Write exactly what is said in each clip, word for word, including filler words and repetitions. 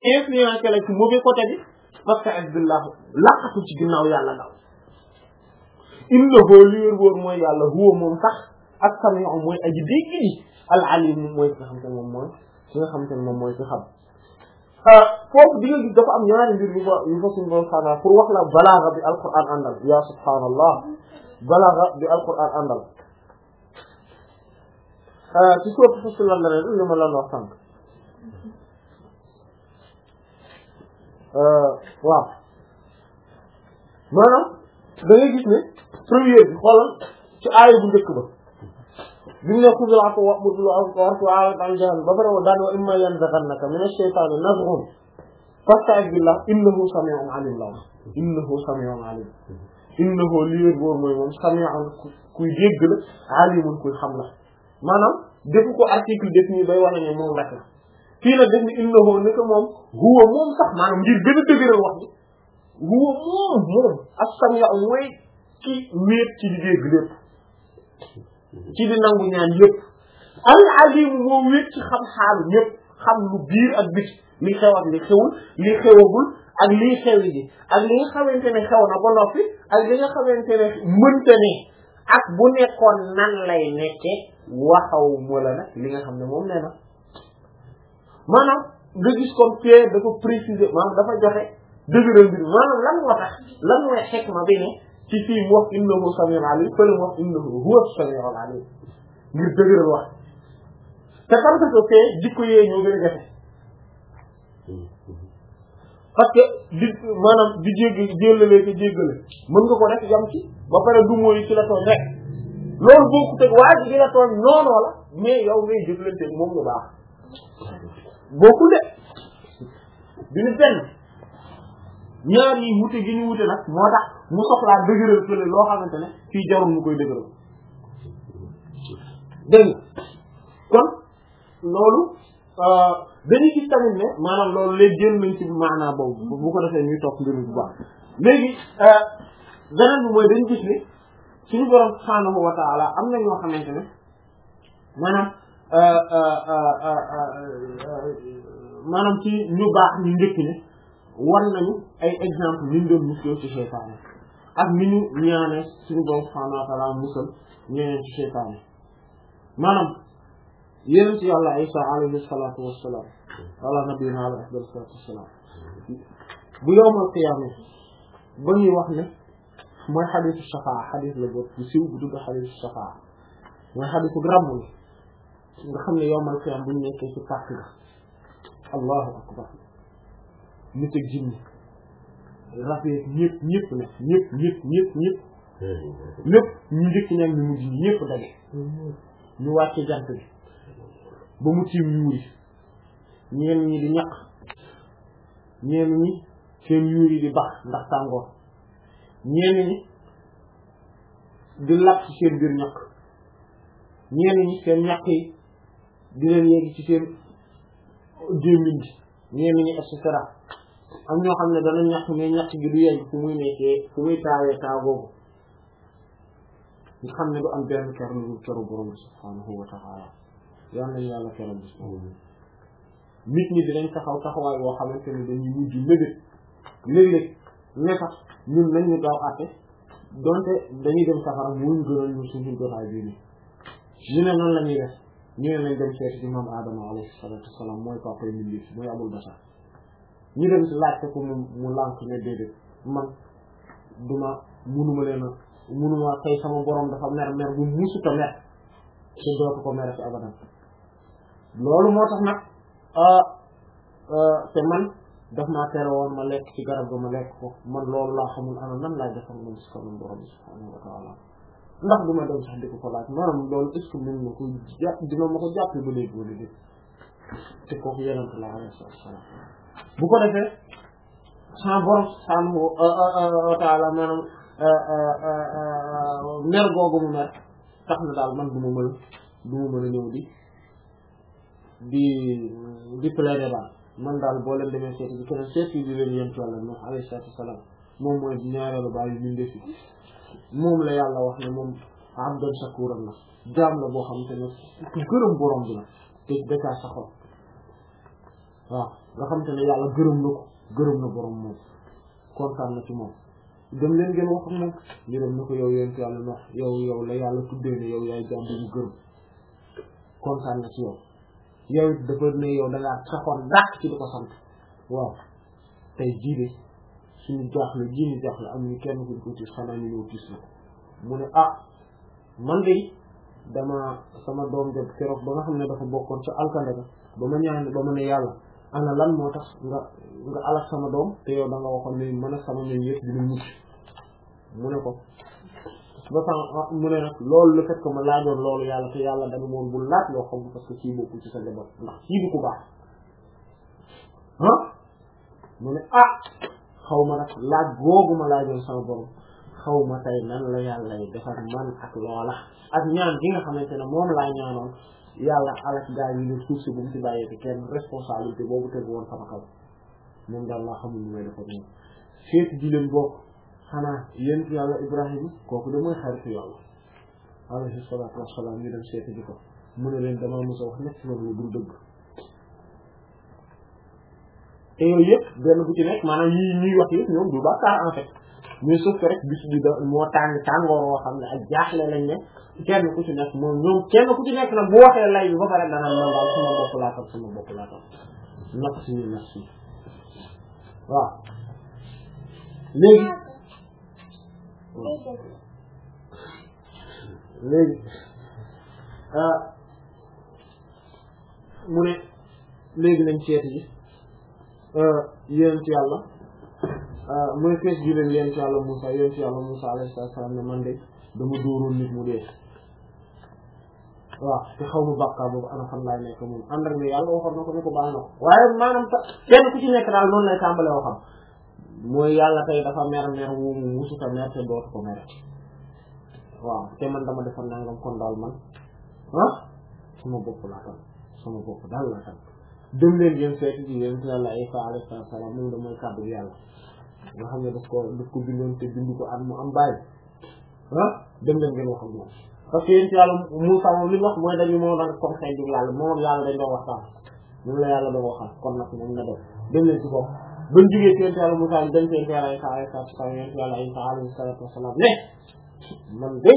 influencé la ci mauvais côté bi fasta'id billah laqatu ci ginnaaw yàlla daw innahu li wér wóor mooy yàlla huwa moom sax ak sami'u mooy aji dégg ni al alim mooy ki nga xam te ne moom mooy ki nga xam te ne moom mooy ki xam foofu di nga gis dafa am ñaari mbir yu fa yu fa suñu doon xanaa pour wax la balaaga bi alquran àndal ya subhaanallah balaaga bi alquran àndal ci sourate Fussilat la ne li ma la wax sànq waaw maanaam da ngay gis ne première bi xoolal ci aaya bu njëkk ba bi mu ne xudul afwa wa'mur bil ma'ruf wa'rid 'anil jaahiliin ba pare daan wa imma yanzaghannaka mina ash-shaytaani nazghun fasta'idh billah innahu samii'un 'aliim la innahu samii'un 'aliim innahu li wér boor mooy moom samii'un kuy dégg la 'aliimun kuy xam la maanaam defu ko article def ni bay wane ne moom rek la fii nag def ni innahu ne ko moom huwa moom sax maanaam ngir gën a dëgëral wax bi huwa moom moom as-samii'u mooy ki wéet ci di dégg lépp ci di nangu ñaan yëpp al-alim moo wéet ci xam xaalu ñëpp xam lu biir ak bit li xew ak li xewul li xewagul ak lii xewi ji ak li nga xamante ne xew na ba noppi ak li nga xamante ne mënta ne ak bu nekkoon nan lay nekke waxaw mu la nag li nga xam ne moom nee na maanaam nga gis comme Pierre dafa préciser maanaam dafa joxe dëgëral mbir maanaam lan moo tax lan mooy xekma bi ne ci fii mu wax innahu samii'un 'aliim fële mu wax innahu huwa as-samii'ul 'aliim ngir dëgëral wax te xam nga que jikko yee ñoo gën a jafe parce que di maanaam di jéggi jéllale ko jéggale mën nga ko def yam ci ba pare du mooy ci la tooñ rek loolu boo ko teg waa ji di la tooñ noonoo la mais yow ngay jëflante moom lu baax bokkul de bi ñu benn ñaar yi wute gi ñu wute nag moo tax mu soxlaa dëgëral fële loo xamante ne fii jarul mu koy dëgëral dégg kon loolu dañuy gis tamit ne maanaam loolu léegi jël nañ ci maanaa boobu bu ko defee ñuy topp mbir mi bu baax léegi beneen bi mooy dañu gis ne suñu borom subhaanahu wa ta'ala am na ñoo xamante ne maanaam maanaam ci ñu baax ñu njëkk ne war nañu ay exemple ñu doon musal ci seytaane ak ni ñu ñaane suñu borom subhaanahu wa ta'ala musal ñeneen ci seytaane maanaam yonent yàlla Isa alayhi salaatu wassalaam ala nabiyina alayhi salaatu wassalaam bu yawmal qiyaama ba ñuy wax ne mooy xadiisu shafaa xadiis la bopp bu siiw bu tudd xadiisu shafaa mooy xadiisu ramm nga xam ne yawmal qiyaama bu ñu nekkee ci pàcc ga allahu akbar nit ak jinni rafet ñëpp ñëpp nag ñëpp ñëpp ñëpp ñëpp lépp ñu njëkk ñag ñu mujj ñi ñëpp daje ñu wàcce jant bi ba mu tiim yuuri ñeen ñi di ñaq ñeen ñi seen yuuri di bax ndax tàngoor ñeen ñi di lakk ci seen biir ñaq ñeen ñi seen ñaq yi di leen yegg ci seen gémmiñ gi ñeen ñi et cetera am ñoo xam ne dana ñaq mais ñaq gi du yegg fu muy nekkee fu muy taawee taaw boobu nga xam ne du am benn ker lu keru borom bi subhaanahu wa ta'ala yal nañu yàlla keral bis nit ñi dinañ taxaw taxawaay boo xamante ne dañuy mujj léeg-léeg léeg-léeg ne sax ñun nañ ñu gaaw àtte donte dañuy dem safara mu ñu gënal ñu suñu jotaay bii nii ñu ne noonu la ñuy def ñu ne nañ dem seeti ci maam Adama alayhi salaatu wassalaam mooy papa yi mbir mooy abul bashar ñu dem si laajte ko mu mu lànk ne déedéet man duma munuma leen a munuma tey sama borom dafa mer mer bu musuta mer te dootu ko mer ci abadan loolu moo tax nag te man daf maa tere woon ma lekk ci garab ga ma lekk ko man loolu laa xamul ana nan laay defal moom si kanam borom bi subhaanahu wa ta'ala ndax du ma dem sax di ko ko laaj maanaam loolu est-ce que mën na ko jàpp dina ma ko jàpp ba léegi wala déet te kooku yenente la alayhi salaam bu ko defee sa borom subhaanahu wa ta'ala maanaam mer googu mu mer tax na daal man du ma mën du ma mën a ñëw di di di plaider daal man daal boo leen demee seeti bi keneen seeti di leen yent yàlla Nuh alayhi salaatu wassalaam moom mooy ñaareelu bàyyi ñu ndefi moom la yàlla wax ne moom abdan shakuran la jaam la boo xam te ne ku gërëm borom bi la te dacaa saxoon waaw nga xam te ne yàlla gërëm na ko gërëm na borom moom kontaan na ci moom dem leen ngeen wax ak moom yërëm na ko yow yéen yàlla ndax yow yow la yàlla tuddee ne yow yaay jàmm bu gërëm kontaan na ci yow yow it dafa ne yow da ngaa saxoon dàq ci di ko sant waaw tey jii de suñu jaaxle jii ñu jaaxle am ñu kenn ku ko tiis xanaa ñu ñëw tiis la mu ne ah man de dama sama doom jot keroog ba nga xam ne dafa bokkoon ca alkande ga ba ma ñaan ba ma ne yàlla ana lan moo tax nga nga alak sama doom te yow da nga waxoon ne mën a sama ñoom yëpp dina mucc mu ne ko ba tax mu ne nag loolu le fait que ma laajoon loolu yàlla te yàlla dana moom bu laaj loo xam parce que kii bokkul ci sa njaboot ndax kii du ko baax ah mu ne ah xaw ma nag laaj googu ma laajoon sama borom xaw ma tey nan la yàlla yi defar man ak loola ak ñaan gi nga xamante ne moom laa ñaanoon yàlla alak gaa yi ne suuf si bu mu ci bàyyee te kenn responsabilité boobu tegu woon sama kaw moom daal laa xamul lu may defar moom seet ji leen bokk xanaa yéen yàlla Ibrahima kooku de mooy xaritu yàlla alayhi salaatu wassalaam ñu dem seeti ji ko mu ne leen damaa mos a wax nekk loolu la dul dëgg te yooyu yëpp benn bu ci nekk maanaam yi ñuy wax yëpp ñoom du bàkkaar en fait mais sauf que rek bis bi da moo tàng tàngoor woo xam ne ak jaaxle lañ ne kenn ku ci nekk moom ñoom kenn ku ci nekk nag bu waxee lay bi ba pare dana man daal sama bopp laa tam sama bopp laa tam naf si ñu naf si waaw léegi léegi mu ne léegi nañ seeti ji yéen ci yàlla mooy fees ji leen yéen ci yàlla Musaa yéen ci yàlla Musaa alayhi salaam ne man de dama dóoroon nit mu dee waaw te xaw ma bàkkaar boobu ana fan laay nekk moom ànd ak ne yàlla waxoon na ko ne ko baax na ko waaye maanaam kenn ku ci nekk daal noonu lay tàmbalee waxam mooy yàlla tey dafa mer mer wu mu musuta mer te dootu ko mer waaw te man dama defa nangam kon daal man ah sama bopp laa tam sama bopp daal laa tam dem leen ngeen seeti ci yéen yàlla Isa alayhi salaam moom da mooy kàddu yàlla nga xam ne daf ko daf ko bindoon te bind ko at mu am bàyyi ah dem leen ngeen wax ak moom parce que yéen ci yàlla Musaa moom li wax mooy dañu moo doon comme xëy na yàlla moom yàlla dañ doon waxtaan moom la yàlla doon waxal kon nag moom na def dem leen ci bopp bañ jógee ci yéen ci yàlla Musaa dem ci yéen ci yàlla Isa alayhi salaam yéen ci yàlla Isa alayhi salaatu wasalaam ne man de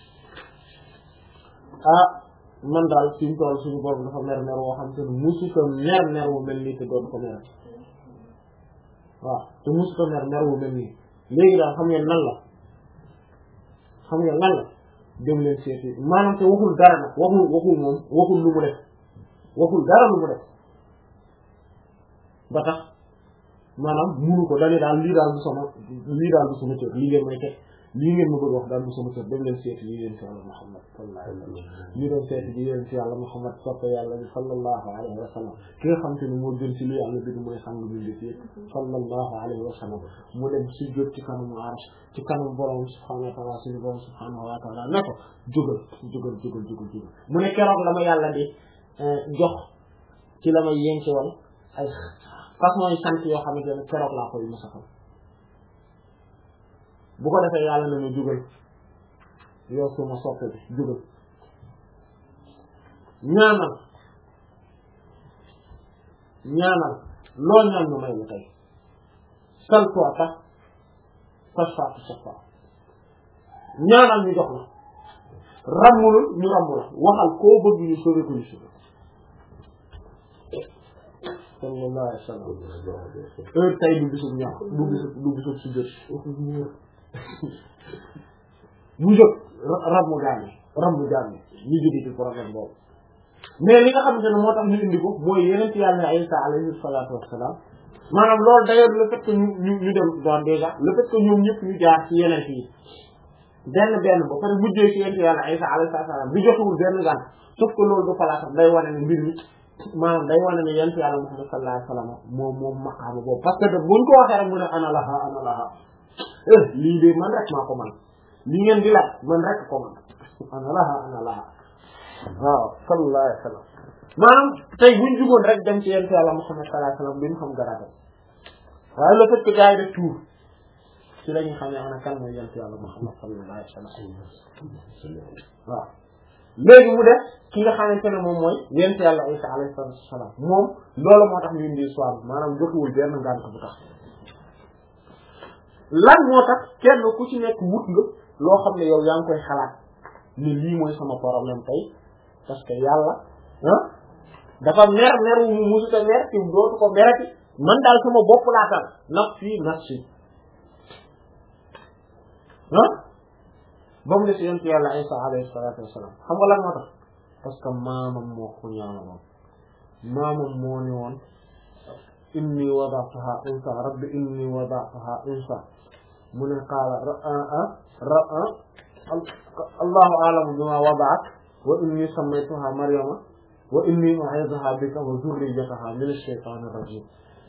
ah man daal suñu tool suñu borom dafa mer mer woo xam te ne musu ko mer mer wu mel nii te doon ko mer waaw te musu ko mer mer wu mel nii léegi daal xam ngeen nan la xam ngeen nan la dem leen seeti maanaam te waxul dara nag waxul waxul moom waxul lu mu def waxul dara lu mu def ba tax maanaam munu ko dañu daal lii daal du sama lii daal du sama cër lii ngeen may teg lii ngeen ma bëgg wax daal du sama cër dem leen seeti lii leen ci yàlla Muhammad sallallahu alayhi wa sallam ñu doon seeti di leen ci yàlla Muhammad soppe yàlla bi sallallahu alayhi wa sallam ki nga xam te ne moo gën ci lu yàlla bi mooy sang bi def yëpp sallallahu alayhi wa sallam mu dem si jóg ci kanamu arsh ci kanamu borom subhanahu wa ta'ala suñu borom subhanahu wa ta'ala ne ko jógal jógal jógal jógal jógal mu ne keroog la ma yàlla di jox ci la may yénki woon ay façon yi sant yoo xamante ne keroog laa koy musafal bu ko defee yàlla na ma jógal yow suma soppe bi jógal ñaanal ñaanal loo ñaan ñu may la tey sal toota sasfaatu safa ñaanal ñu jox la rammul ñu rammu la waxal koo bëgg ñu sori ko ñu sori sallallahu alayhi wa sallam heure tey du bisub ñaax du bisub du bisub si jot mu jóg rammu gaane rammu gaane ñu jóge ci problème boobu mais li nga xamante ne moo tax ñu indi ko mooy yeneen ci yàlla Isa alayhi salaatu wassalaam maanaam loolu d'ailleurs le fait que ñu ñu ñu dem doon déjà le fait que ñoom ñëpp ñu jaar ci yeneen yi benn benn ba pare mujjee ci yeneen ci yàlla Isa alayhi salaam bi jotuwul benn gan sauf que loolu du palaatam day wane ne mbir mi maanaam day wane ne yeneen ci yàlla Muhammad sallallahu alayhi wasallam moom moom maqaama boobu parce que de buñ ko waxee rek mu ne ana laha ana laha eh lii de man rek maa ko man lii ngeen di laaj man rek ko man ana laha ana laha waaw sallallahu alayhi wasallam maanaam tey buñ jugoon rek dem ci yent yàlla Muhammad sallallahu alayhi wasallam duñ xam garaatam waaye le fait que gars yi def tuur ci la ñu xam ne ana kan mooy yent yàlla Muhammad sallallahu alayhi wasallam waaw léegi mu def ki nga xamante ne moom mooy yent yàlla Isa alayhi salaam moom loolu moo tax ñu indi histoire bi maanaam jotuwul benn ngànt bu tax lan moo tax kenn ku ci nekk wut nga loo xam ne yow yaa ngi koy xalaat ni lii mooy sama problème tey parce que yàlla ah dafa mer mer wu mu musuta mer ci dootu ko merati man daal sama bopp laa tal nafsi nafsi ah ba mu des yent yàlla Isa alayhi salaatu wassalaam xam nga lan moo tax parce que maamam moo ko ñaanaloon maamam moo ni woon inni wada'tuha unsa rabbi inni wada'tuha unsa mu ne qaala ra allahu a'lamu bima wada'at wa inni sammaytuha maryama wa inni u'idhuha bika wa dhurriyyataha min ash-shaytani ar-rajim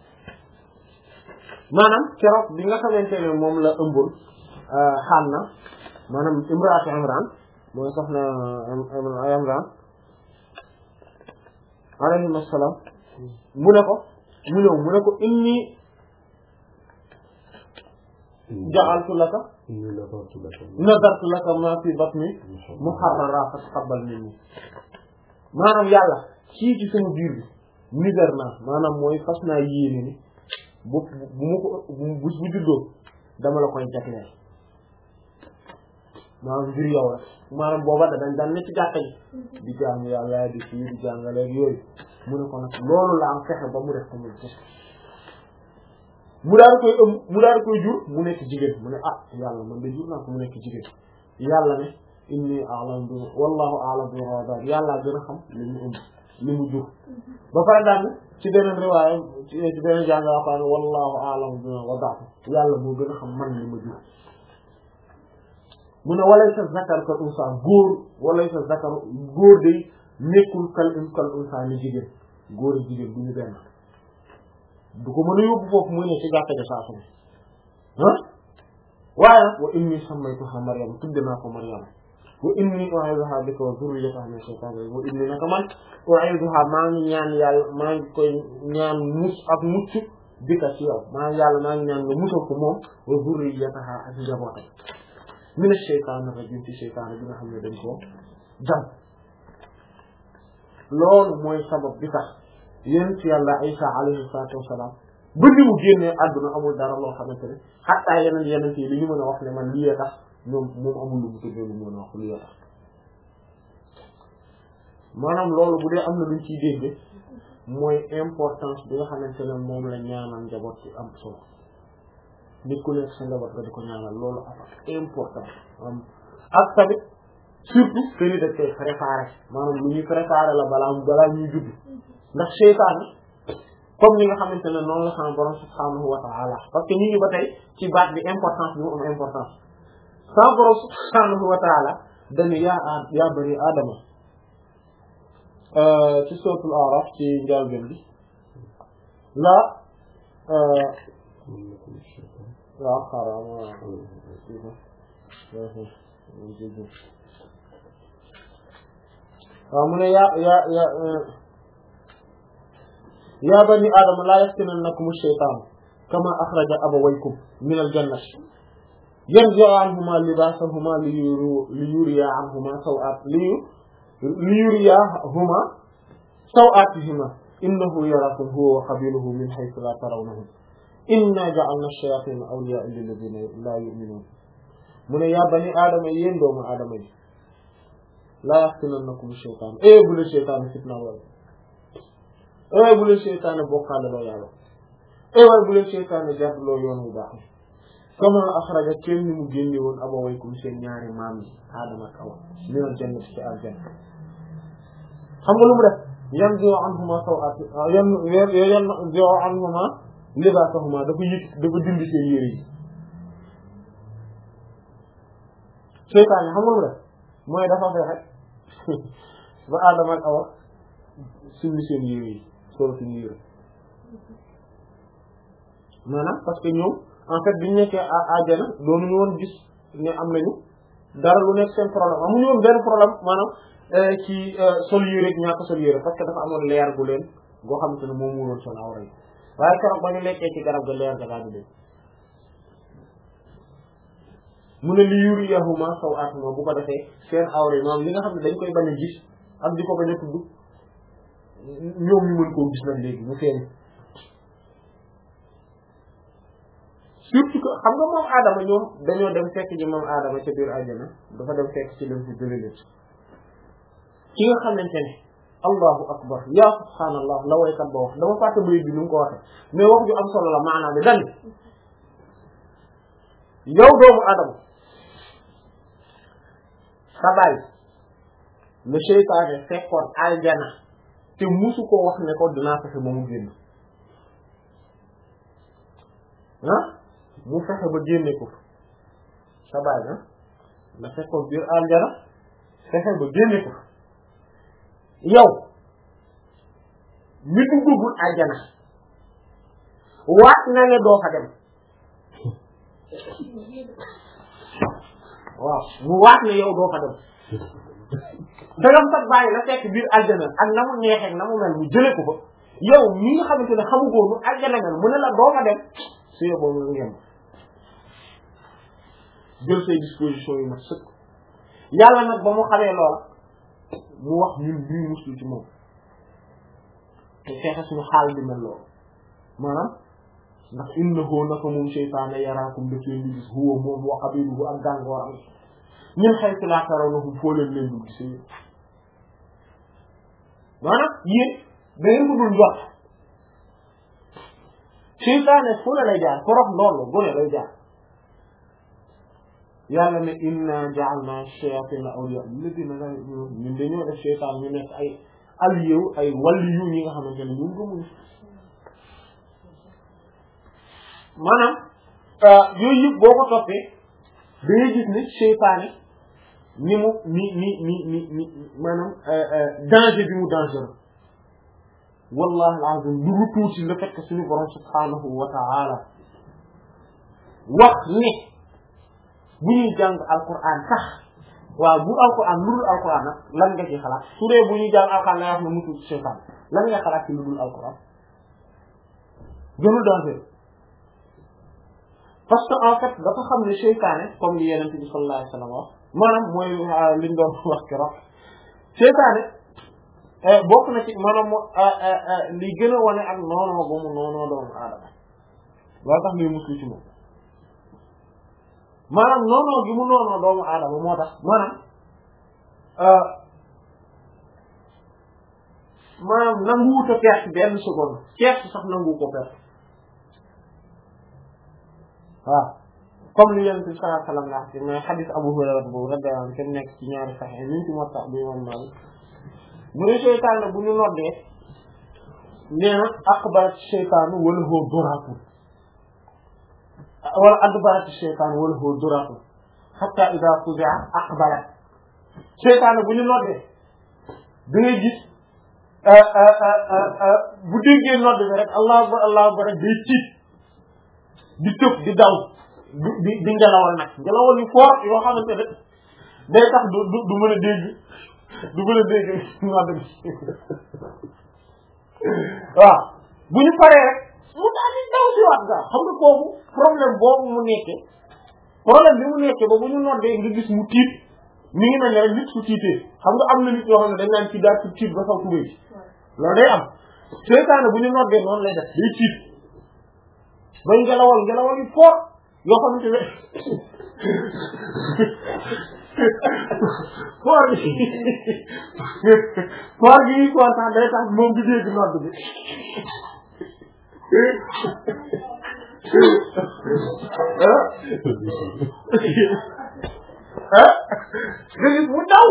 maanaam keroog bi nga xamante ne moom la ëmboon Hanna maanaam imraatu Imran mooy soxna Imran alayhi assalam mu ne ko mu ñëw mu ne ko inni ja'altu laka nadartu laka ma fi batni muharrara fataqabbal minni maanaam yàlla ci ci sama biir bi nidar naa maanaam mooy fas naa yéene ni bu bu mu ko bu bu juddoo dama la koy jagleel maanaam ngir yow rek maanaam booba da dañ daan ne ci jàkka ji di jàng yàlla di fii di jàngaleeg yooyu mu ne ko nag loolu la am fexe ba mu def ko muy gis mu daal koy ëm mu daal koy jur mu nekk jigéen mu ne ah yàlla man de jur naa ko mu nekk jigéen yàlla ne inni a'lamu bi wallahu a'lamu bi wadar yàlla gën a xam li mu ëmb li mu jur ba pare daal ci beneen riwaaya ci beneen jàng waxaa ne wallahu a'lamu bi wadar yàlla moo gën a xam man li ma jur mu ne walaysa zakar kal unsa góor walaysa zakar góor day nekkul kal kal unsa ni jigéen góor ak jigéen bu ñu benn du ko mën a yóbbu foofu muy ne ci jàkka ja saa su ne ah waaye wa inni sammaytuha Maryam tudde naa ko Maryam wa inni u'idhuha bika wa dhurriyyataha min shaytanir rajim wa inni naka man u'idhuha maa ngi ñaan yàlla maa ngi koy ñaan mus ak mucc bika ci yow maa ngi yàlla maa ngi ñaan nga musal ko moom wa dhurriyyataha ak njabootam mina shaytanir rajim ci shaytaan bi nga xam ne dañ ko jam loolu mooy sabab bi tax yonent yàlla Isa alayhi salaatu wassalaam ba ni mu génnee àdduna amul dara loo xamante ne xattaa yeneen yeneen yi li ñu mën a wax ne man lii tax ñoom moom amul lu mu tuddee lu mu mën a wax lii tax maanaam loolu bu dee am na luñ ciy dégg mooy importance bi nga xamante ne moom la ñaanal njaboot ci am solo nit ku nekk sa njaboot nga di ko ñaanal loolu important am ak tamit surtout que ni dañ koy préparer maanaam lu ñuy préparer la balaa balaa ñuy judd ndax seytaane comme ni nga xamante ne noonu la sama borom subhanahu wa ta'ala parce que ñu ngi ba tey ci baat bi importance bi mu am importance sama borom subhanahu wa ta'ala dañu yaa yaa bani aadama ci suratul A'raf ci njàlbéen bi la waaw xaaral ma waaw mu ne yaa yaa yaa yaa bani aadama laa yaftinannakum ash-shaytaan kama axraja abawaykum min al-jannati yanzi'u anhumaa libaasahumaa liyuriyaa anhumaa saw'aat liyuriyahumaa saw'aatihimaa innahu yaraakum huwa wa qabiiluhu min haythu laa tarawnahum innaa ja'alnaa ash-shayaatiina awliyaa'a lilladhiina laa yu'minuun mu ne yaa bani aadama yéen doomu aadama yi laa yaftinannakum ash-shaytaan eh bu leen seytaane fitna wala eh bu leen seytaane bokkaale loo yàlla eh waaye bu leen seytaane jàddloo yoon bu baax kama axraja kenn ni mu génne woon abawaykum seen ñaari maam yi Aadama ak Awa minal jannati ci aljanna xam nga lu mu def yanzi'u anhumaa saw'aati yanzi'u anhumaa libaasahumaa dafa yëg dafa dindi seen yére yi seytaane xam nga lu mu def mooy dafa fexe ba Aadama ak Awa sindi seen yére yi solo suñu yére maanaam parce que ñoom en fait biñu nekkee àjjana doonu ñu woon gis ne am nañu dara lu nekk seen problème amuñu woon benn problème maanaam ci sol yére ak ñàkk sol yére parce que dafa amoon leer gu leen goo xamante ne moom muuroon seen awra yi waaye keroog ba ñu nekkee ci garab ga leer ga daal di leen mu ne li yuriyahuma sawatuma bu ko defee seen awra yi maanaam li nga xam ne dañ koy bañ a gis ak di ko bañ a tudd ñoom ñu mën koo gis nag léegi mu feeñ surtout que xam nga moom aadama ñoom dañoo dem fekk ji moom aadama ca biir àjjana dafa dem fekk ci leen fi jëlee ki nga xamante ne allahu akbar ya subhaanallah la waykat ba wax dama fàtte bayit bi nu mu ko waxe mais wax ju am solo la maanaam bi dani yow doomu aadama sa baay le seytaane fekkoon aljana te musu ko wax ne ko dinaa fexe ba mu génn ah mu fexe ba génne ko sa baay ah la fekkoon biir aljana fexe ba génne ko yow mi duggagul aljana waat na ne doo fa dem waaw mu waat ne yow doo fa dem dagam sax bàyyi la fekk biir aljana ak na mu neexee na mu mel mu jële ko fa yow mi nga xamante ne xamugoo nu aljana mel mu ne la doo fa dem su yóbboo mu ngeen jël say disposition yi nag sëkk yàlla nag ba mu xamee loola mu wax ñun ñuy muslu ci moom te fexe suñu xaal di mel loolu maanaam ndax innahu naka moom seytaane yaraakum daf leen di gis huwa moom wa qabiluhu ak gàngooram ñun haythu laa tarawnahum foo leen leen dul gisee maanaam yéen da ngeen ko dul jot seytaane fu la lay jaar forof loolu gone lay jaar yàlla ne inna ja'alna shayatina awliya alladhina la yu'minun ñun dañoo def seytaan ñu nekk ay allié ay waliyu ñi nga xamante ne ñun gëmuñu maanaam yooyu yëpp boo ko toppee da ngay gis ni seytaane ni mu ni ni ni ni ni maanaam danger bi mu dangereux wallahi alazim lu mu tuuti le fait que suñu borom subhanahu wa ta'ala wax ne bu ñuy jàng alquran sax waaw bu alquran lu dul alquran nag lan nga ci xalaat su dee bu ñuy jàng alquran nga wax ne mu tuuti seytaan lan nga xalaat ci lu dul alquran gënul danger parce que en fait dafa xam ne seytaane comme li Yonent bi sallallahu alayhi wa sallam wax maanaam mooy liñ doon wax keroog seytaane bokk na ci maanaam li gën a wane ak noonoo ba mu noonoo doomu aadama loolu tax muy muslu ci moom maanaam noonoo gi mu noonoo doomu aadama moo tax maanaam maanaam nanguwut a perte benn seconde perte sax nangu ko perte waaw comme li Yonent bi sallallahu alayhi wa sallam wax ci mais xadis Abu Hurayra boobu radiyallahu anhu kenn nekk ci ñaari Sahih ñu ci Muwatta bi Imam Maalik mu ne seytaane bu ñu noddee nee na aqbarat seytaanu wala huwa duraatun wala adbarat seytaanu wala huwa duraatun hatta idaa fuzi'a aqbarat seytaane bu ñu noddee da ngay gis bu déggee nodd bi rek allahu akbar allahu akbar rek day tiit di tëb di daw di di di ngelawal nag ngelawal yu fort yoo xamante ne day tax du du du mën a dégg du mën a dégg nodd bi waaw bu ñu paree rek mu daal di daw si waat gaaw xam nga kooku problème boobu mu nekkee problème bi mu nekkee ba bu ñu noddee nga gis mu tiit mi ngi mel ne rek nit su tiitee xam nga am na nit yoo xam ne dañ naan ci daal ci tiit ba saw tubéy loolu day am seytaane bu ñu noddee noonu lay def day tiit bay ngelawal ngelawal yu fort yoo xamante ne fort bi fort bi ñuy kontaan day tax moom bi dégg nodd bi ah nga gis mu daw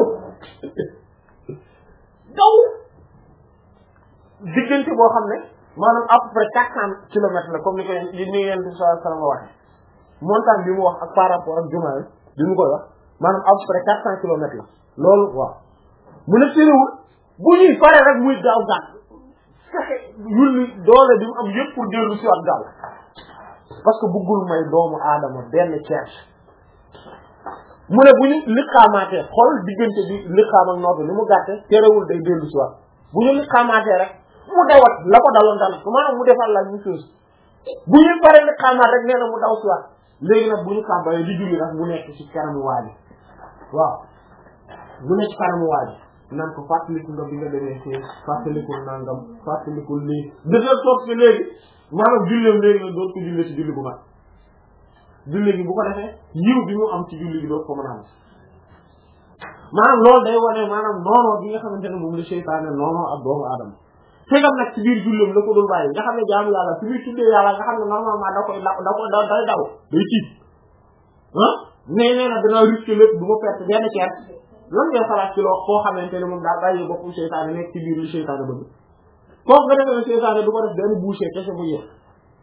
daw diggante boo xam ne maanaam à peu près quatre cents kilomètres la comme ni ko li ni Yonent bi sallallahu alayhi wa sallam waxee montagne bi mu wax ak par rapport ak jumaa bi mu koy wax maanaam à peu près quatre cents kilomètres la loolu waaw mu ne téréwul bu ñuy pare rek muy gaaw gàtt fexe yulli doole bi mu am yëpp pour dellu si waat gaaw parce que bëggul may doomu aadama benn ceeb mu ne bu ñu liqaamaatee xool diggante bi liqaam ak nodd ni mu gàtte téréwul day dellu si waat bu ñu liqaamaatee rek mu dawat la ko daloon dal maanaam mu defal la ñu chose bu ñu paree liqaamaat rek nee na mu daw si waat léegi nag bu ñu kàbbaree di julli nag mu nekk ci kanamu waa ji waaw mu nekk ci kanamu waa ji naan ko fàttaliku nga bi nga demee fii fàttaliku nangam fàttaliku lii de telle sorte que léegi maanaam julleem léegi nag doon ko jullee ci julli bu mag julli gi bu ko defee yiw bi mu am ci julli gi doon ko mën a am maanaam loolu day wane maanaam noonoo bi nga xamante ne moom la seytaane noonoo ak doomu aadama tegam nag ci biir julleem la ko dul bàyyi nga xam ne jaamu yàlla ci biir tuddee yàlla nga xam ne normalement da koy da da ko da day daw day tiit ah nee nee na danaa risque lépp du ma perte benn ceeb lan ngay xalaat ci loo koo xamante ne moom daal bàyyi boppam seytaane nekk ci biir li seytaane bëgg kooku nga defee ne seytaane du ko def benn bouché kese bu yëg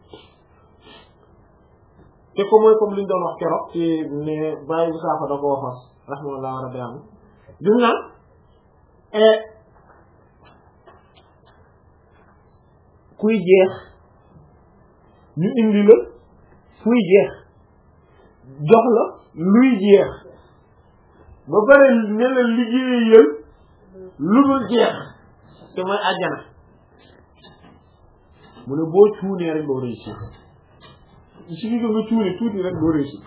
te ko mooy comme li ñu doon wax keroog ci ne bàyyi bu saafa da ko waxoon rahmatullah rabbi am du naan kuy jeex ñu indi la fuy jeex jox la luy jeex ba pare ne la liggéeyal lu dul jeex te mooy àjjana mu ne boo cuunee rek doo réussir si gi nga cuune tuuti rek doo réussir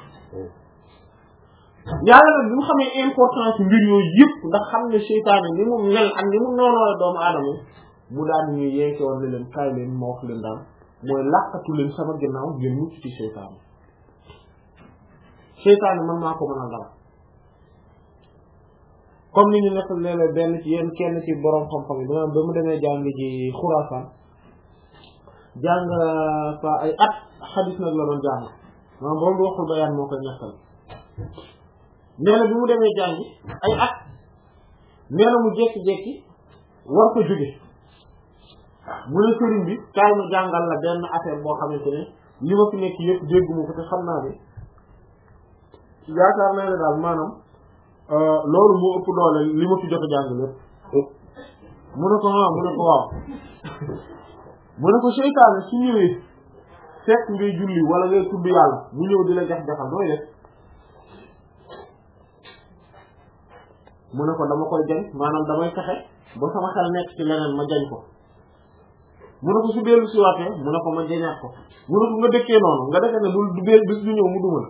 yàlla nag bi mu xamee importance mbir yooyu yëpp ndax xam ne seytaane ni mu mel ak ni mu noonoo doomu aadama mu daal di ñuy yeeke woon ne leen kaay leen ma wax leen daal mooy làqatu leen sama ginnaaw ngeen mucc ci seytaane seytaane man maa ko mën a dara comme ni ñu nekk léeg-léeg benn ci yéen kenn ci borom xam-xam yi dama ba mu demee jàng ji Xuraasaan jàng fa ay at xadis nag la doon jàng maanaam borom bi waxul bayaan moo koy ñettal nee na bi mu demee jàngi ay at nee na mu jékki-jékki war ko jóge mu ne sëriñ bi kaay ma jàngal la benn affaire boo xamante ne li ma fi nekk yëpp dégguma ko te xam naa ne yaakaar naa ne daal maanaam loolu moo ëpp doole li ma fi jot a jàng lépp mu ne ko ah mu ne ko waaw mu ne ko seytaane su ñëwee fekk ngay julli wala ngay tudd yàlla mu ñëw di la jax jaxal nooy def mu ne ko dama koy jañ maanaam damay fexe ba sama xel nekk ci leneen ma jañ ko mu ne ko su dellu si waatee mu ne ko ma jañaat ko mu ne ko nga dëkkee noonu nga defee ne du du beel bis du ñëw mu dumal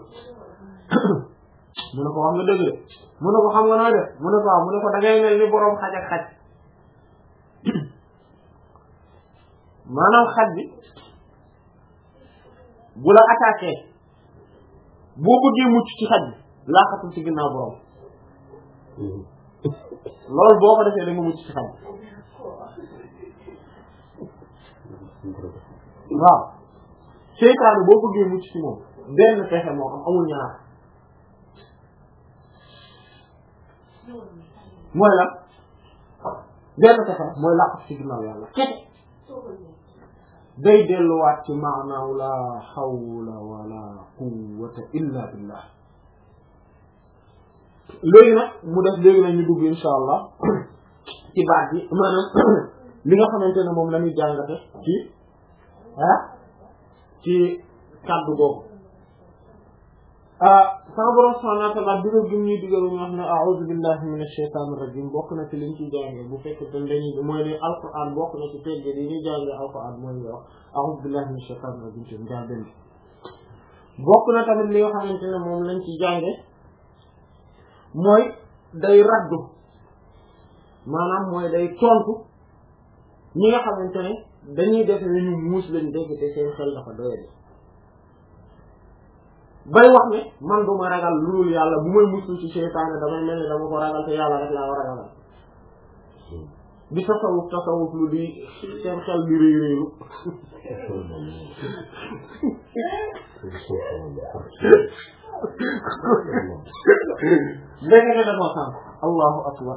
mu ne ko wax nga dëgg de mu ne ko xam nga nooy def mu ne ko waaw mu ne ko da ngay mel ni boroom xaj ak xaj maanaam xaj bi bu la attaqué boo bëggee mucc ci xaj bi laaxatul ci ginnaaw boroom loolu boo ko defee da nga mucc ci xaj waaw seytaane boo bëggee mucc ci moom benn pexe moo am amul ñaar mooy la benn pexe mooy làqatu ci ginnaaw yàlla kete day delluwaat ci maanaaw la hawla wala quwwata illa billah léegi nag mu def léegi nag ñu dugg insha allah ci baat bi maanaam li nga xamante ne moom la ñuy jàngate ci ah ci kàddu googu ah sama borom subhanahu wa ta'ala digal gi ñuy digal ñu wax ne a'udhu billahi minash shaitanir rajim bokk na ci liñ ciy jànge bu fekkee dañ dañuy mooy ne alquran bokk na ci tegge yi ñuy jànge alquran mooy ñu wax a'udhu billahi minash shaitanir rajim ci njaal benn bokk na tamit li nga xamante ne moom lañ ci jànge mooy day raddu maanaam mooy day tontu ñi nga xamante ne dañuy def ne ñu muus lañ dégg te seen xel dafa doyadi bay wax ne man du ma ragal lu dul yàlla bu may musul ci seytaane damay mel ni dama ko ragal te yàlla rek laa war a ragal di tasawuf tasawuf lu di seen xel di réy réylu léegi ne dafa sànq allahu akbar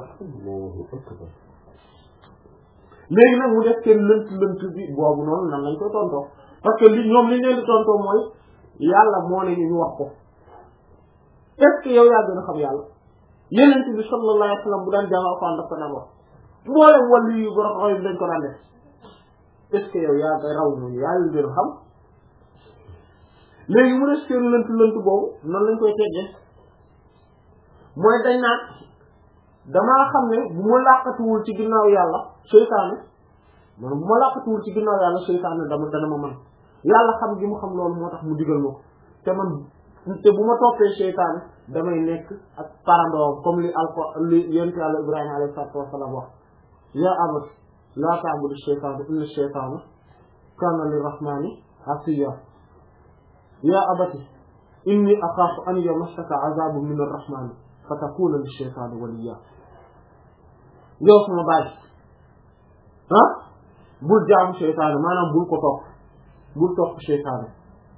léegi nag mu def seen lënt lënt bi boobu noonu nan lañ ko tontoo parce que li ñoom li leen di tontoo mooy yàlla moo ne ñu wax ko est-ce que yow yaa gën a xam yàlla yeneen bi sallallahu alayhi wa sallam bu daan jàng alxuraan daf ko daan wax mboolem wàllu yu borom xoy dañ ko daan def est-ce que yow yaa ngay raw ñooñu yaa leen gën a xam léegi mu def seen lënt lënt boobu noonu lañ koy teggee mooy dañ naan damaa xam ne bu ma làqatuwul ci ginnaaw yàlla seytaane man bu ma làqatuwul ci ginnaaw yàlla seytaane dama dana ma man yàlla xam gi mu xam loolu moo tax mu digal ma ko te man te bu ma toppee seytaane damay nekk ak parandoom comme li alko li yonent Yàlla Ibrahima alayhi salaatu wa salaam wax yaa abati laa ta'budu shaytaana inna shaytaana kaana lirrahmaani asiyya yaa abati inni axaafu an yamassaka azaabun min arrahmaani fatakuuna lishaytaani waliyyaa yow sama baay ah bul jaamu seytaane maanaam bul ko topp bul topp seytaane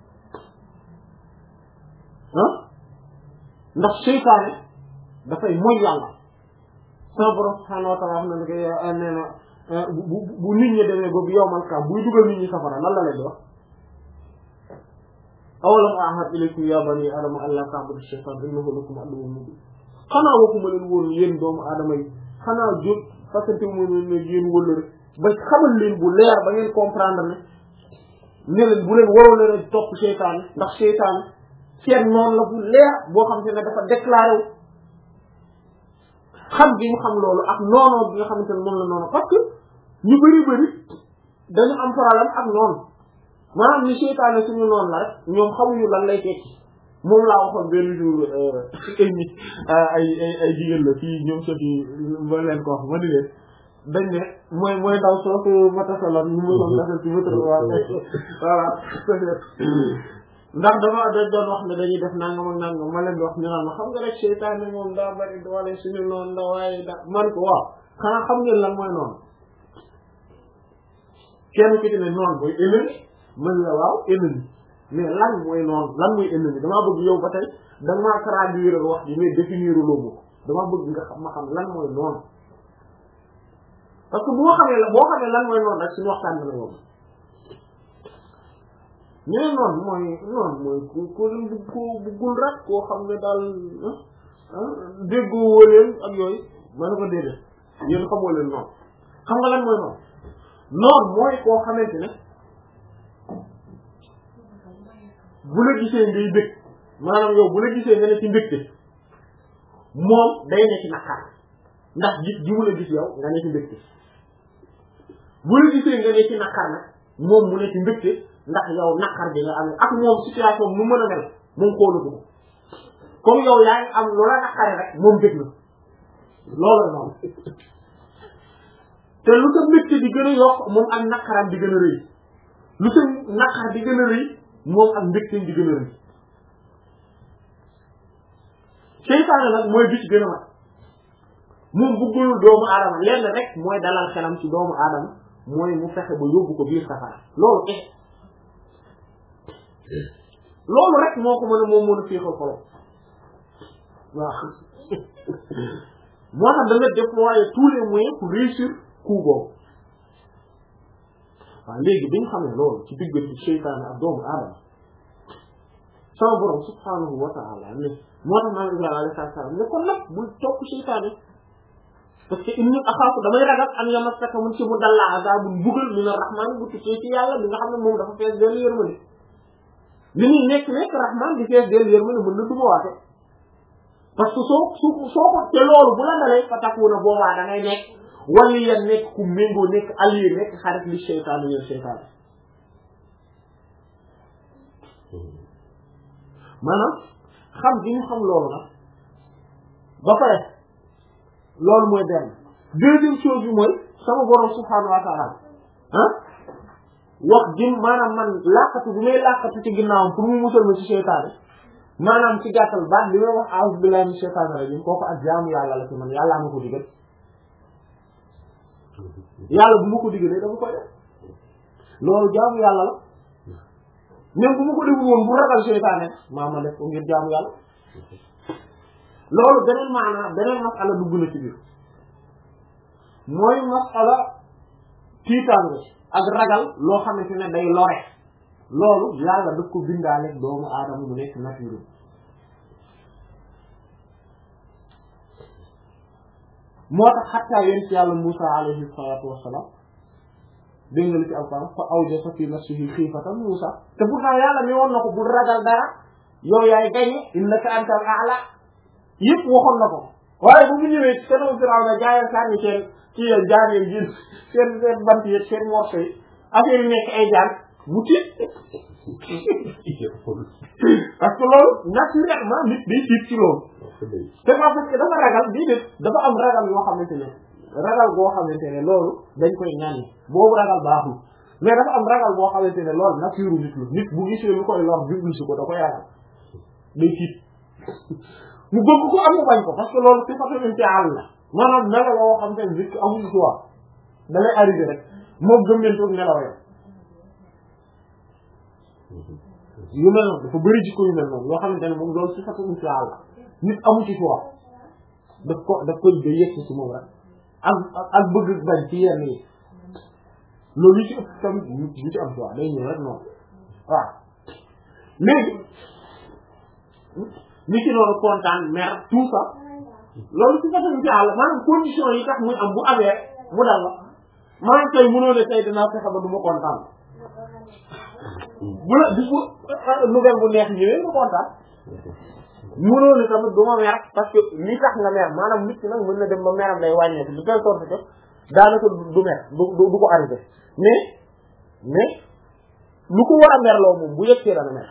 ah ndax seytaane dafay mooy yàlla sama borom subhaanahu wa ta'aala wax na ne nee na bu bu nit ñi demee ba bu yawmal qiyaama buy dugal nit ñi safara lan la leen di wax awalam ahad ilaykum ya bani aadama an laa ta'budu shaytaana innahu lakum aduwwun mubiin xanaa waxuma leen woon yéen doomu aadama yi xanaa jóg fasante mu ne yéen wëla rek ba xamal leen bu leer ba ngeen comprendre ne ne leen bu leen waroo leen topp seytaane ndax seytaane seen noonu la bu leer boo xam te ne dafa déclaré wu xam bi ñu xam loolu ak noonoo bi nga xamante ne moom la noonu parce que ñu bari bari dañu am problème ak noonu maanaam ni seytaane suñu noonu la rek ñoom xamuñu lan lay tekki moom laa waxoon benn jour ay ay ay jigéen la fii ñoom sot yi ma leen ko wax ma ni leen dañ ne mooy mooy ndaw soosu ma tasaloon ñu ma doon tasal ci métro waa voilà ndax dama da doon wax ne dañuy def nangam ak nangam ma leen di wax ñu naan ma xam nga rek seytaane moom daa bari doole suñu noonu la waaye da man ko waaw xanaa xam ngeen lan mooy noonu kenn ki di ne noonu mooy ennemi mën la waaw ennemi mais lan mooy noonu lan mooy ennemi damaa bëgg yow ba tey danga maa traduire wax ji mais définir loo ko damaa bëgg nga xam ma xam lan mooy noonu parce que bu ma xamee la boo xamee lan mooy noonu rek suñu waxtaan dana yomb ñu ne noonu mooy noonu mooy ku ku ku buggul rek koo xam ne daal déggoo woo leen ak yooyu ma ne ko déedéet yéen xamoo leen noonu xam nga lan mooy noonu noonu mooy koo xamante ne bu la gisee ngay bëgg maanaam yow bu la gisee nga ne ci mbégte moom day ne ci naqar ndax gis gi mu la gis yow nga ne ci mbégte bu la gisee nga ne ci naqar nag moom mu ne ci mbégte ndax yow naqar bi nga am ak moom situation nu mën a mel moom xoolatu ko comme yow yaa ngi am loola naqare rek moom bëgg na loolu la noonu te lu sa mbégte di gën a yokk moom ak naqaram di gën a rëy lu sa naqar di gën a rëy moom ak mbégteem di gën a rëy seytaane nag mooy bi ci gën a mat moom bëggul doomu aadama lenn rek mooy dalal xelam ci doomu aadama mooy mu fexe ba yóbbu ko biir safara loolu kese loolu rek moo ko mën a moom mën a féexal xolom waaw moo tax da nga déployer tous les moyens pour réussir coup boobu waaw léegi bi ñu xamee loolu ci diggante seytaane ak doomu aadama sama borom subhanahu wa ta'ala ne moo tax maam Ibrahima alayhi salaam ne kon nag bul topp seytaane parce que inni axaafu damay ragal an yamassaka mun ci mu dalla azabun bugal min ar-rahman bu tukkee ci yàlla bi nga xam ne moom dafa fees dellu yërmande li muy nekk nekk rahman di fees dellu yërmande mën na duma waate parce que soo su soo ko te loolu bu la dalee fa takkuuna boobaa da ngay nekk wali ya nekk ku méngoo nekk allié nekk xarit li seytaane yéen seytaane maanaam xam gi ñu xam loolu nag ba pare loolu mooy benn deuxième chose bi mooy sama borom subhanahu wa ta'ala ah wax jëm maanaam man laqatu bi may laqatu ci ginnaawam pour mu musal ma ci seytaane maanaam ci gàttal baat bi may wax a'udhu billahi minash shaytanir rajim kooku ak jaamu yàlla la ci man yàllaa ma ko digal yàlla bu ma ko digalee dama koy def loolu jaamu yàlla la même bu ma ko deful woon bu ragal seytaane maa ma def ko ngir jaamu yàlla loolu beneen maana beneen masala dugg na ci biir mooy masala tiitaange ak ragal loo xamante ne day lore loolu yàlla daf ko bindaale doomu aadama mu nekk nature moo tax xattaa yéen ci yàlla Musa alayhi salaatu wassalaam dégg nga li ci alquran fa awjasa fi nafsihi xiifatan Musa te pourtant yàlla mi woon na ko bul ragal dara yow yaay gañe innaka antal a'la yëpp waxoon na ko waaye bu mu ñëwee ci kanamu Firawna jaayal sànni seen ci yéen jaan yéen seen seen bant yi seen morso yi affaire yi nekk ay jaan mu tiit parce que loolu naturellement nit day tiit ci loolu c'est pas parce que dafa ragal bii nit dafa am ragal yoo xamante ne ragal boo xamante ne loolu dañ koy ñaan boobu ragal baaxul mais dafa am ragal boo xamante ne loolu nature nit la nit bu gisee lu koy lor jublu si ko da koy ragal day tiit mu bëgg ko am mu bañ ko parce que loolu ci façon imtihaan la maanaam melo la woo xamante ne nit ki amul choix da lay arrivé rek moom gëm leen toog nelaw yo yu mel noonu dafa bëri jikko yu mel noonu yoo xamante ne moom loolu ci façon imtihaan la nit amu ci choix daf ko daf koy da yegg ci moom rek ak ak bëgg bañ ci yenn yi loolu yi ci ëpp tamit du ci am choix day ñëw rek noonu waaw léegi ni ki noonu kontaan mer tout ça loolu ci façon imtihaan la maanaam condition yi tax muy am bu amee mu dal la maanaam tey mënoo ne tey dinaa fexe ba du ma kontaan bu la bis bu nouvelle bu neex ñëwee nga kontaan mënoo ne tamit du ma mer parce que li tax nga mer maanaam nit ki nag mën na dem ba meram day wàññeeku de telle sorte que daanaka du mer du du ko arrivé mais mais lu ko war a merloo moom bu yëgsee dana mer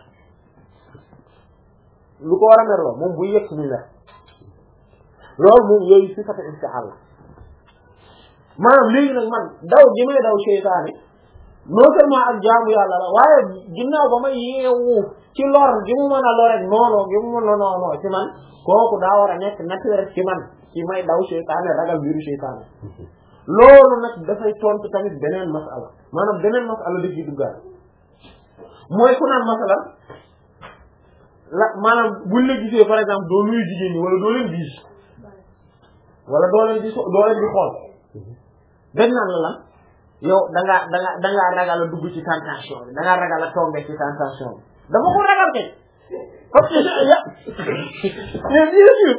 lu ko war a merloo moom bu yëg muy mer loolu moom yooyu si fata imtihaan la maanaam léegi nag man daw ji may daw seytaane non seulement ak jaamu yàlla la waaye ginnaaw ba ma yeewu ci lor gi mu mën a lor rek noonu gi mu mën a noonu ci man kooku daa war a nekk naturel ci man ci may daw seytaane ragal biiru seytaane loolu nag dafay tontu tamit beneen masala maanaam beneen masala daf ci duggaat mooy ku naan masala la maanaam buñ la gisee par exemple doo nuyu jigéen ñi wala doo leen gis wala doo leen di doo leen di xool dañ naan la lan yow da ngaa da ngaa da ngaa ragal a dugg ci tentation bi da ngaa ragal a tomber ci tentation bi dama ko ragal kay parce que ya mais bien sûr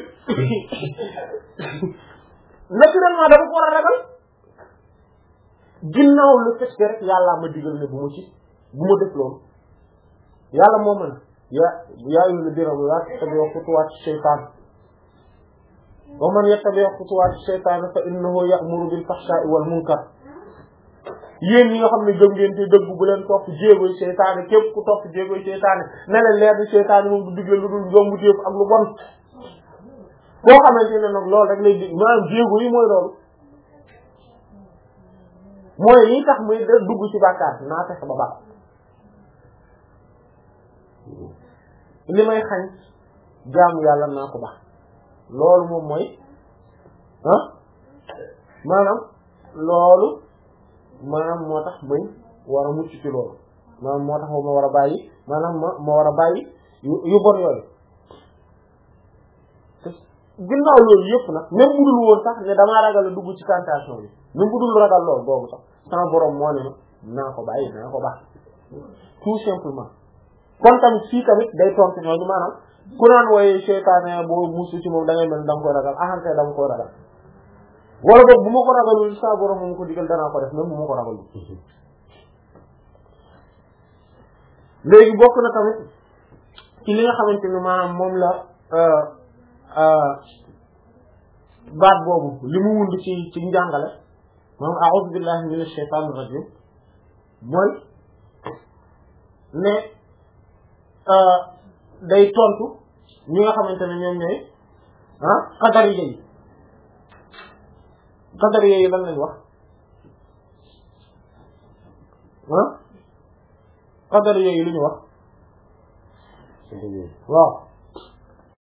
naturellement dama ko war a ragal ginnaaw le fait que rek yàlla ma digal ne bu ma ci bu ma def loolu yàlla moo mën ya yaayu la dira yaa tabi xutuwaat shaytaan wa man yattabi xutuwaat shaytaan fa innahu ya'muru bil fahsha'i wal munkar yéen ñi nga xam ne gëm ngeen te dëgg bu leen topp jéegoy seytaane képp ku topp jéegoy seytaane ne leen leer ni seytaane moom du digle lu dul njombu téef ak lu bon koo xamante ne nag loolu rek lay dig maanaam jéego yi mooy loolu mooy lii tax muy da dugg ci bàkkaar naa fexe ba baax li may xañ jaamu yàlla naa ko baax loolu moom mooy ah maanaam loolu maanaam moo tax may war a mucc ci loolu maanaam moo tax ma war a bàyyi maanaam ma ma war a bàyyi yu bon yooyu ginnaaw loolu yëpp nag même bu dul woon sax ne damaa ragal a dugg ci tentation bi même bu dul ragal loolu boobu sax sama borom moo ne ma naa ko bàyyi naa ko baax tout simplement kon tamit fii tamit day tontu ñooñu maanaam ku naan wooye seytaane boo musu ci moom da ngay mel da nga koy ragal axante da nga koy ragal wala boog bu ma ko ragalul sa borom mu ko digal danaa ko def même bu ma ko ragalul léegi bokk na tamit ci li nga xamante ni maanaam moom la baat boobu li mu wund ci ci njàngale maanaam a'udhu billahi minash shaytanir rajim mooy ne day tontu ñi nga xamante ne ñoom ñooy ah qadari yi qadari yi lan lañ wax ah qadari yi lu ñu wax waaw